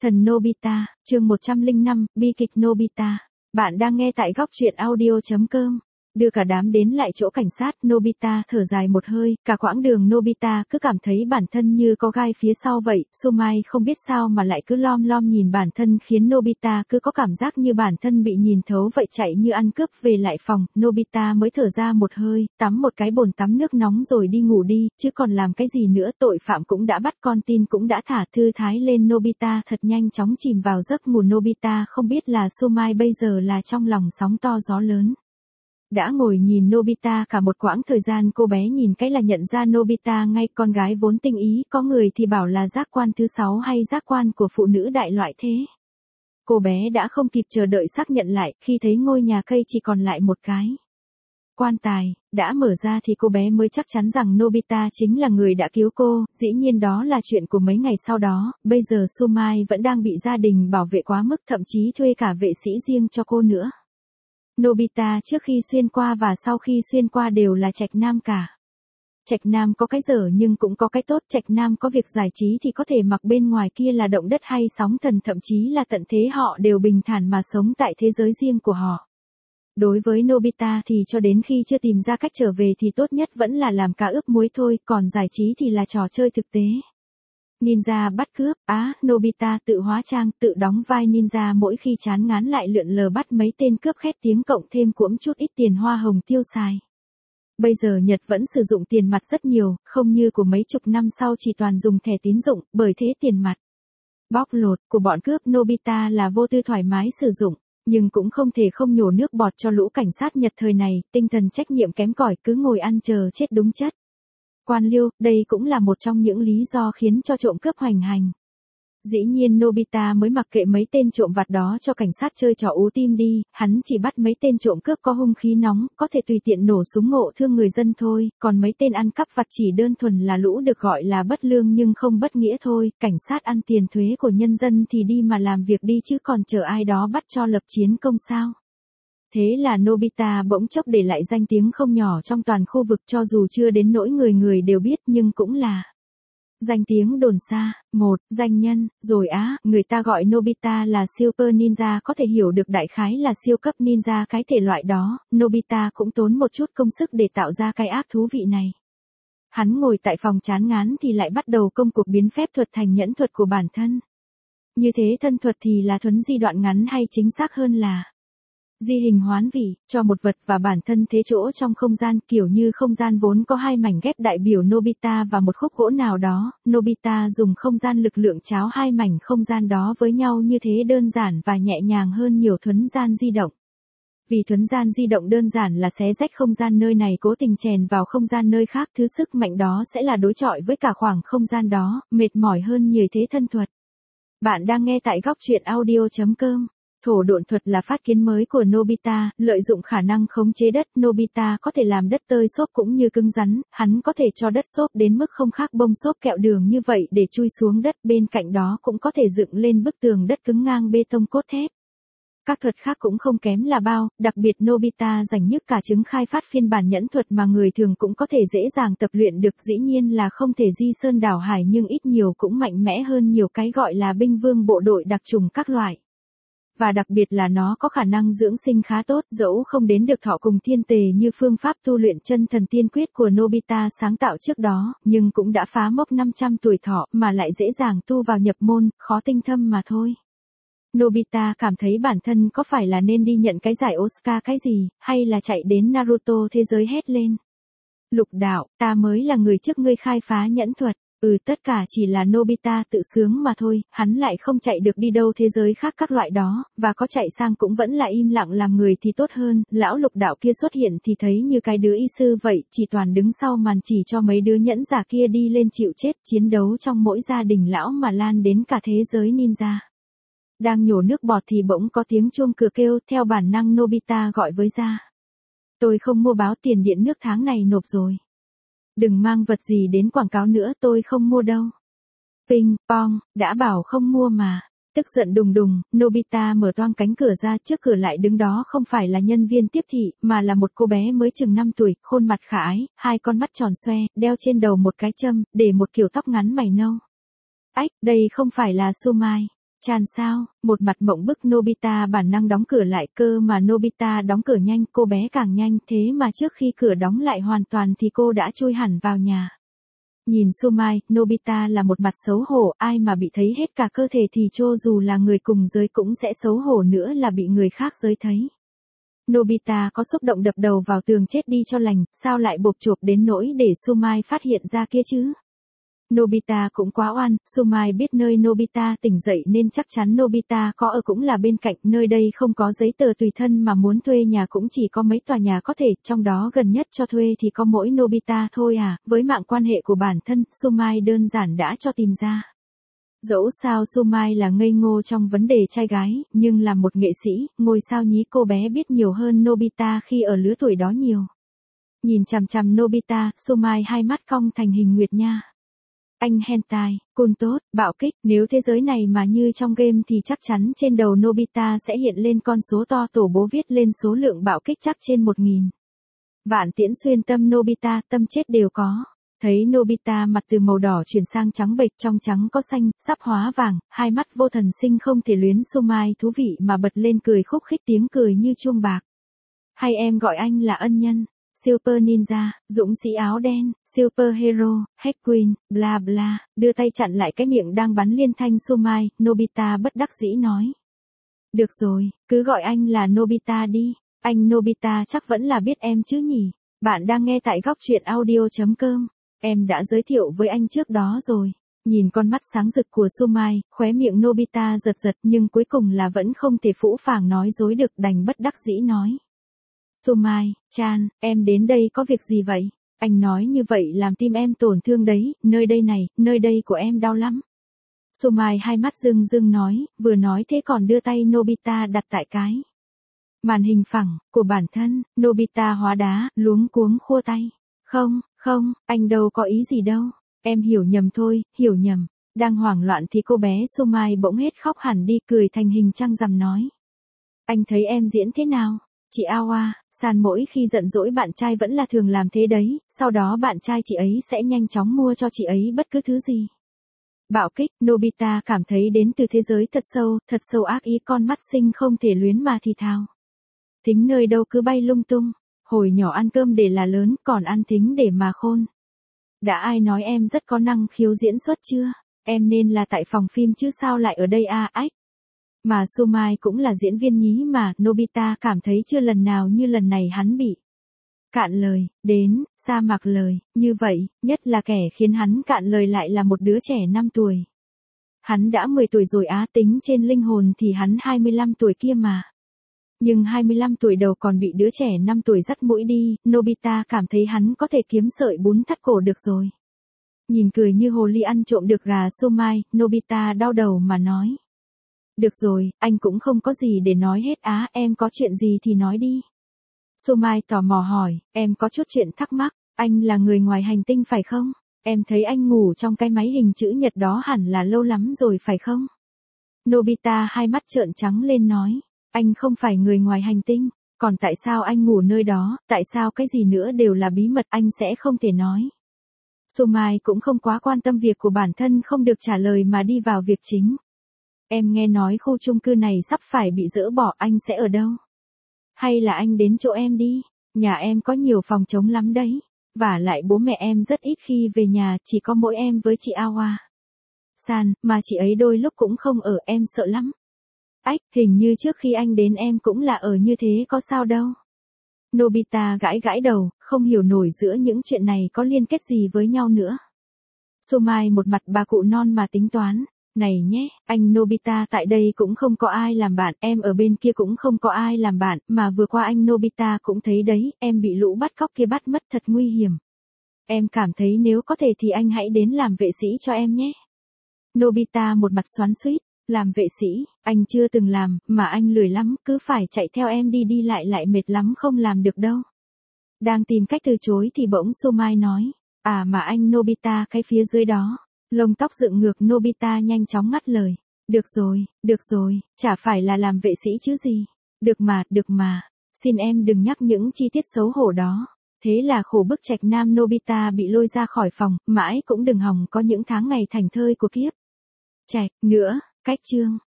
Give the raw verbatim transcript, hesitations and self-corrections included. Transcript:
Thần Nobita, chương một trăm lẻ năm, bi kịch Nobita. Bạn đang nghe tại góc truyện audio chấm com. Đưa cả đám đến lại chỗ cảnh sát, Nobita thở dài một hơi, cả quãng đường Nobita cứ cảm thấy bản thân như có gai phía sau vậy, Sumai không biết sao mà lại cứ lom lom nhìn bản thân khiến Nobita cứ có cảm giác như bản thân bị nhìn thấu vậy, chạy như ăn cướp. Về lại phòng, Nobita mới thở ra một hơi, tắm một cái bồn tắm nước nóng rồi đi ngủ đi, chứ còn làm cái gì nữa, tội phạm cũng đã bắt, con tin cũng đã thả, thư thái lên Nobita thật nhanh chóng chìm vào giấc ngủ. Nobita không biết là Sumai bây giờ là trong lòng sóng to gió lớn. Đã ngồi nhìn Nobita cả một quãng thời gian, cô bé nhìn cái là nhận ra Nobita ngay, con gái vốn tinh ý, có người thì bảo là giác quan thứ sáu hay giác quan của phụ nữ đại loại thế. Cô bé đã không kịp chờ đợi xác nhận lại, khi thấy ngôi nhà cây chỉ còn lại một cái quan tài, đã mở ra thì cô bé mới chắc chắn rằng Nobita chính là người đã cứu cô. Dĩ nhiên đó là chuyện của mấy ngày sau đó, bây giờ Sumai vẫn đang bị gia đình bảo vệ quá mức, thậm chí thuê cả vệ sĩ riêng cho cô nữa. Nobita trước khi xuyên qua và sau khi xuyên qua đều là trạch nam cả. Trạch nam có cái dở nhưng cũng có cái tốt, trạch nam có việc giải trí thì có thể mặc, bên ngoài kia là động đất hay sóng thần, thậm chí là tận thế, họ đều bình thản mà sống tại thế giới riêng của họ. Đối với Nobita thì cho đến khi chưa tìm ra cách trở về thì tốt nhất vẫn là làm cá ướp muối thôi, còn giải trí thì là trò chơi thực tế. Ninja bắt cướp, á, à, Nobita tự hóa trang, tự đóng vai ninja, mỗi khi chán ngán lại lượn lờ bắt mấy tên cướp khét tiếng, cộng thêm cuỗm chút ít tiền hoa hồng tiêu xài. Bây giờ Nhật vẫn sử dụng tiền mặt rất nhiều, không như của mấy chục năm sau chỉ toàn dùng thẻ tín dụng, bởi thế tiền mặt bóc lột của bọn cướp Nobita là vô tư thoải mái sử dụng. Nhưng cũng không thể không nhổ nước bọt cho lũ cảnh sát Nhật thời này, tinh thần trách nhiệm kém cỏi, cứ ngồi ăn chờ chết đúng chất. Quan liêu, đây cũng là một trong những lý do khiến cho trộm cướp hoành hành. Dĩ nhiên Nobita mới mặc kệ mấy tên trộm vặt đó cho cảnh sát chơi trò ú tim đi, hắn chỉ bắt mấy tên trộm cướp có hung khí nóng, có thể tùy tiện nổ súng ngộ thương người dân thôi, còn mấy tên ăn cắp vặt chỉ đơn thuần là lũ được gọi là bất lương nhưng không bất nghĩa thôi. Cảnh sát ăn tiền thuế của nhân dân thì đi mà làm việc đi chứ còn chờ ai đó bắt cho lập chiến công sao. Thế là Nobita bỗng chốc để lại danh tiếng không nhỏ trong toàn khu vực, cho dù chưa đến nỗi người người đều biết nhưng cũng là danh tiếng đồn xa. Một, danh nhân, rồi á, à, người ta gọi Nobita là Super Ninja, có thể hiểu được đại khái là siêu cấp ninja cái thể loại đó. Nobita cũng tốn một chút công sức để tạo ra cái ác thú vị này. Hắn ngồi tại phòng chán ngán thì lại bắt đầu công cuộc biến phép thuật thành nhẫn thuật của bản thân. Như thế thân thuật thì là thuấn di đoạn ngắn, hay chính xác hơn là di hình hoán vị, cho một vật và bản thân thế chỗ trong không gian, kiểu như không gian vốn có hai mảnh ghép đại biểu Nobita và một khúc gỗ nào đó, Nobita dùng không gian lực lượng cháo hai mảnh không gian đó với nhau, như thế đơn giản và nhẹ nhàng hơn nhiều thuấn gian di động. Vì thuấn gian di động đơn giản là xé rách không gian nơi này cố tình chèn vào không gian nơi khác, thứ sức mạnh đó sẽ là đối chọi với cả khoảng không gian đó, mệt mỏi hơn nhiều thế thân thuật. Bạn đang nghe tại góc truyện audio chấm com. Thổ độn thuật là phát kiến mới của Nobita, lợi dụng khả năng khống chế đất, Nobita có thể làm đất tơi xốp cũng như cứng rắn, hắn có thể cho đất xốp đến mức không khác bông xốp kẹo đường như vậy để chui xuống đất, bên cạnh đó cũng có thể dựng lên bức tường đất cứng ngang bê tông cốt thép. Các thuật khác cũng không kém là bao, đặc biệt Nobita dành nhất cả chứng khai phát phiên bản nhẫn thuật mà người thường cũng có thể dễ dàng tập luyện được, dĩ nhiên là không thể di sơn đảo hải nhưng ít nhiều cũng mạnh mẽ hơn nhiều cái gọi là binh vương bộ đội đặc trùng các loại. Và đặc biệt là nó có khả năng dưỡng sinh khá tốt, dẫu không đến được thọ cùng thiên tề như phương pháp tu luyện chân thần tiên quyết của Nobita sáng tạo trước đó, nhưng cũng đã phá mốc năm trăm tuổi thọ mà lại dễ dàng tu vào nhập môn, khó tinh thâm mà thôi. Nobita cảm thấy bản thân có phải là nên đi nhận cái giải Oscar cái gì, hay là chạy đến Naruto thế giới hét lên: Lục đạo, ta mới là người trước ngươi khai phá nhẫn thuật. Ừ, tất cả chỉ là Nobita tự sướng mà thôi, hắn lại không chạy được đi đâu thế giới khác các loại đó, và có chạy sang cũng vẫn là im lặng làm người thì tốt hơn. Lão lục đạo kia xuất hiện thì thấy như cái đứa y sư vậy, chỉ toàn đứng sau màn chỉ cho mấy đứa nhẫn giả kia đi lên chịu chết, chiến đấu trong mỗi gia đình lão mà lan đến cả thế giới ninja. Đang nhổ nước bọt thì bỗng có tiếng chuông cửa kêu, theo bản năng Nobita gọi với ra. Tôi không mua báo tiền điện nước tháng này nộp rồi. Đừng mang vật gì đến quảng cáo nữa, tôi không mua đâu. Ping pong, đã bảo không mua mà. Tức giận đùng đùng, Nobita mở toang cánh cửa ra, trước cửa lại đứng đó không phải là nhân viên tiếp thị, mà là một cô bé mới chừng năm tuổi, khuôn mặt khả ái, hai con mắt tròn xoe, đeo trên đầu một cái châm, để một kiểu tóc ngắn mày nâu. Ách, đây không phải là Sumai. Chan sao, một mặt mộng bức Nobita bản năng đóng cửa lại, cơ mà Nobita đóng cửa nhanh, cô bé càng nhanh, thế mà trước khi cửa đóng lại hoàn toàn thì cô đã chui hẳn vào nhà. Nhìn Sumai, Nobita là một mặt xấu hổ, ai mà bị thấy hết cả cơ thể thì cho dù là người cùng giới cũng sẽ xấu hổ nữa là bị người khác giới thấy. Nobita có xúc động đập đầu vào tường chết đi cho lành, sao lại bộp chộp đến nỗi để Sumai phát hiện ra kia chứ? Nobita cũng quá oan, Sumai biết nơi Nobita tỉnh dậy nên chắc chắn Nobita có ở cũng là bên cạnh, nơi đây không có giấy tờ tùy thân mà muốn thuê nhà cũng chỉ có mấy tòa nhà có thể, trong đó gần nhất cho thuê thì có mỗi Nobita thôi à, với mạng quan hệ của bản thân, Sumai đơn giản đã cho tìm ra. Dẫu sao Sumai là ngây ngô trong vấn đề trai gái, nhưng là một nghệ sĩ, ngôi sao nhí cô bé biết nhiều hơn Nobita khi ở lứa tuổi đó nhiều. Nhìn chằm chằm Nobita, Sumai hai mắt cong thành hình nguyệt nha. Anh hentai, cun tốt, bạo kích, nếu thế giới này mà như trong game thì chắc chắn trên đầu Nobita sẽ hiện lên con số to, tổ bố viết lên số lượng bạo kích chắc trên một nghìn. Vạn tiễn xuyên tâm Nobita, tâm chết đều có. Thấy Nobita mặt từ màu đỏ chuyển sang trắng bệch, trong trắng có xanh, sắp hóa vàng, hai mắt vô thần sinh không thể luyến. Sumai thú vị mà bật lên cười khúc khích, tiếng cười như chuông bạc. Hay em gọi anh là ân nhân, Super Ninja, dũng sĩ áo đen, Super Hero, Head Queen, bla bla, đưa tay chặn lại cái miệng đang bắn liên thanh Sumai, Nobita bất đắc dĩ nói. Được rồi, cứ gọi anh là Nobita đi, anh Nobita chắc vẫn là biết em chứ nhỉ. Bạn đang nghe tại góc truyện audio chấm com. Em đã giới thiệu với anh trước đó rồi. Nhìn con mắt sáng rực của Sumai, khóe miệng Nobita giật giật nhưng cuối cùng là vẫn không thể phũ phàng nói dối được, đành bất đắc dĩ nói. Sumai, Chan, em đến đây có việc gì vậy? Anh nói như vậy làm tim em tổn thương đấy, nơi đây này, nơi đây của em đau lắm. Sumai hai mắt rưng rưng nói, vừa nói thế còn đưa tay Nobita đặt tại cái màn hình phẳng của bản thân. Nobita hóa đá, luống cuống khua tay. Không, không, anh đâu có ý gì đâu. Em hiểu nhầm thôi, hiểu nhầm. Đang hoảng loạn thì cô bé Sumai bỗng hết khóc hẳn đi, cười thành hình trăng rằm nói. Anh thấy em diễn thế nào? Chị Awa, San mỗi khi giận dỗi bạn trai vẫn là thường làm thế đấy, sau đó bạn trai chị ấy sẽ nhanh chóng mua cho chị ấy bất cứ thứ gì. Bạo kích, Nobita cảm thấy đến từ thế giới thật sâu, thật sâu ác ý, con mắt xinh không thể luyến mà thì thào. Thính nơi đâu cứ bay lung tung, hồi nhỏ ăn cơm để là lớn, còn ăn thính để mà khôn. Đã ai nói em rất có năng khiếu diễn xuất chưa? Em nên là tại phòng phim chứ sao lại ở đây à, ách. Mà Sumai cũng là diễn viên nhí mà, Nobita cảm thấy chưa lần nào như lần này hắn bị cạn lời, đến, sa mạc lời, như vậy, nhất là kẻ khiến hắn cạn lời lại là một đứa trẻ năm tuổi. Hắn đã mười tuổi rồi á, tính trên linh hồn thì hắn hai mươi lăm tuổi kia mà. Nhưng hai mươi lăm tuổi đầu còn bị đứa trẻ năm tuổi dắt mũi đi, Nobita cảm thấy hắn có thể kiếm sợi bún thắt cổ được rồi. Nhìn cười như hồ ly ăn trộm được gà Sumai, Nobita đau đầu mà nói. Được rồi, anh cũng không có gì để nói hết á, em có chuyện gì thì nói đi. Sumai tò mò hỏi, em có chút chuyện thắc mắc, anh là người ngoài hành tinh phải không? Em thấy anh ngủ trong cái máy hình chữ nhật đó hẳn là lâu lắm rồi phải không? Nobita hai mắt trợn trắng lên nói, anh không phải người ngoài hành tinh, còn tại sao anh ngủ nơi đó, tại sao cái gì nữa đều là bí mật anh sẽ không thể nói. Sumai cũng không quá quan tâm việc của bản thân không được trả lời mà đi vào việc chính. Em nghe nói khu chung cư này sắp phải bị dỡ bỏ, anh sẽ ở đâu? Hay là anh đến chỗ em đi? Nhà em có nhiều phòng trống lắm đấy. Và lại bố mẹ em rất ít khi về nhà, chỉ có mỗi em với chị Awa San, mà chị ấy đôi lúc cũng không ở, em sợ lắm. Ách, hình như trước khi anh đến em cũng là ở như thế có sao đâu. Nobita gãi gãi đầu, không hiểu nổi giữa những chuyện này có liên kết gì với nhau nữa. Sumai một mặt bà cụ non mà tính toán. Này nhé, anh Nobita tại đây cũng không có ai làm bạn, em ở bên kia cũng không có ai làm bạn, mà vừa qua anh Nobita cũng thấy đấy, em bị lũ bắt cóc kia bắt mất thật nguy hiểm. Em cảm thấy nếu có thể thì anh hãy đến làm vệ sĩ cho em nhé. Nobita một mặt xoắn xuýt, làm vệ sĩ, anh chưa từng làm, mà anh lười lắm, cứ phải chạy theo em đi đi lại lại mệt lắm không làm được đâu. Đang tìm cách từ chối thì bỗng Sumai nói, à mà anh Nobita cái phía dưới đó. Lông tóc dựng ngược, Nobita nhanh chóng ngắt lời. Được rồi, được rồi, chả phải là làm vệ sĩ chứ gì. Được mà, được mà. Xin em đừng nhắc những chi tiết xấu hổ đó. Thế là khổ bức trạch nam Nobita bị lôi ra khỏi phòng, mãi cũng đừng hòng có những tháng ngày thành thơi của kiếp. Trạch, nữa, cách chương.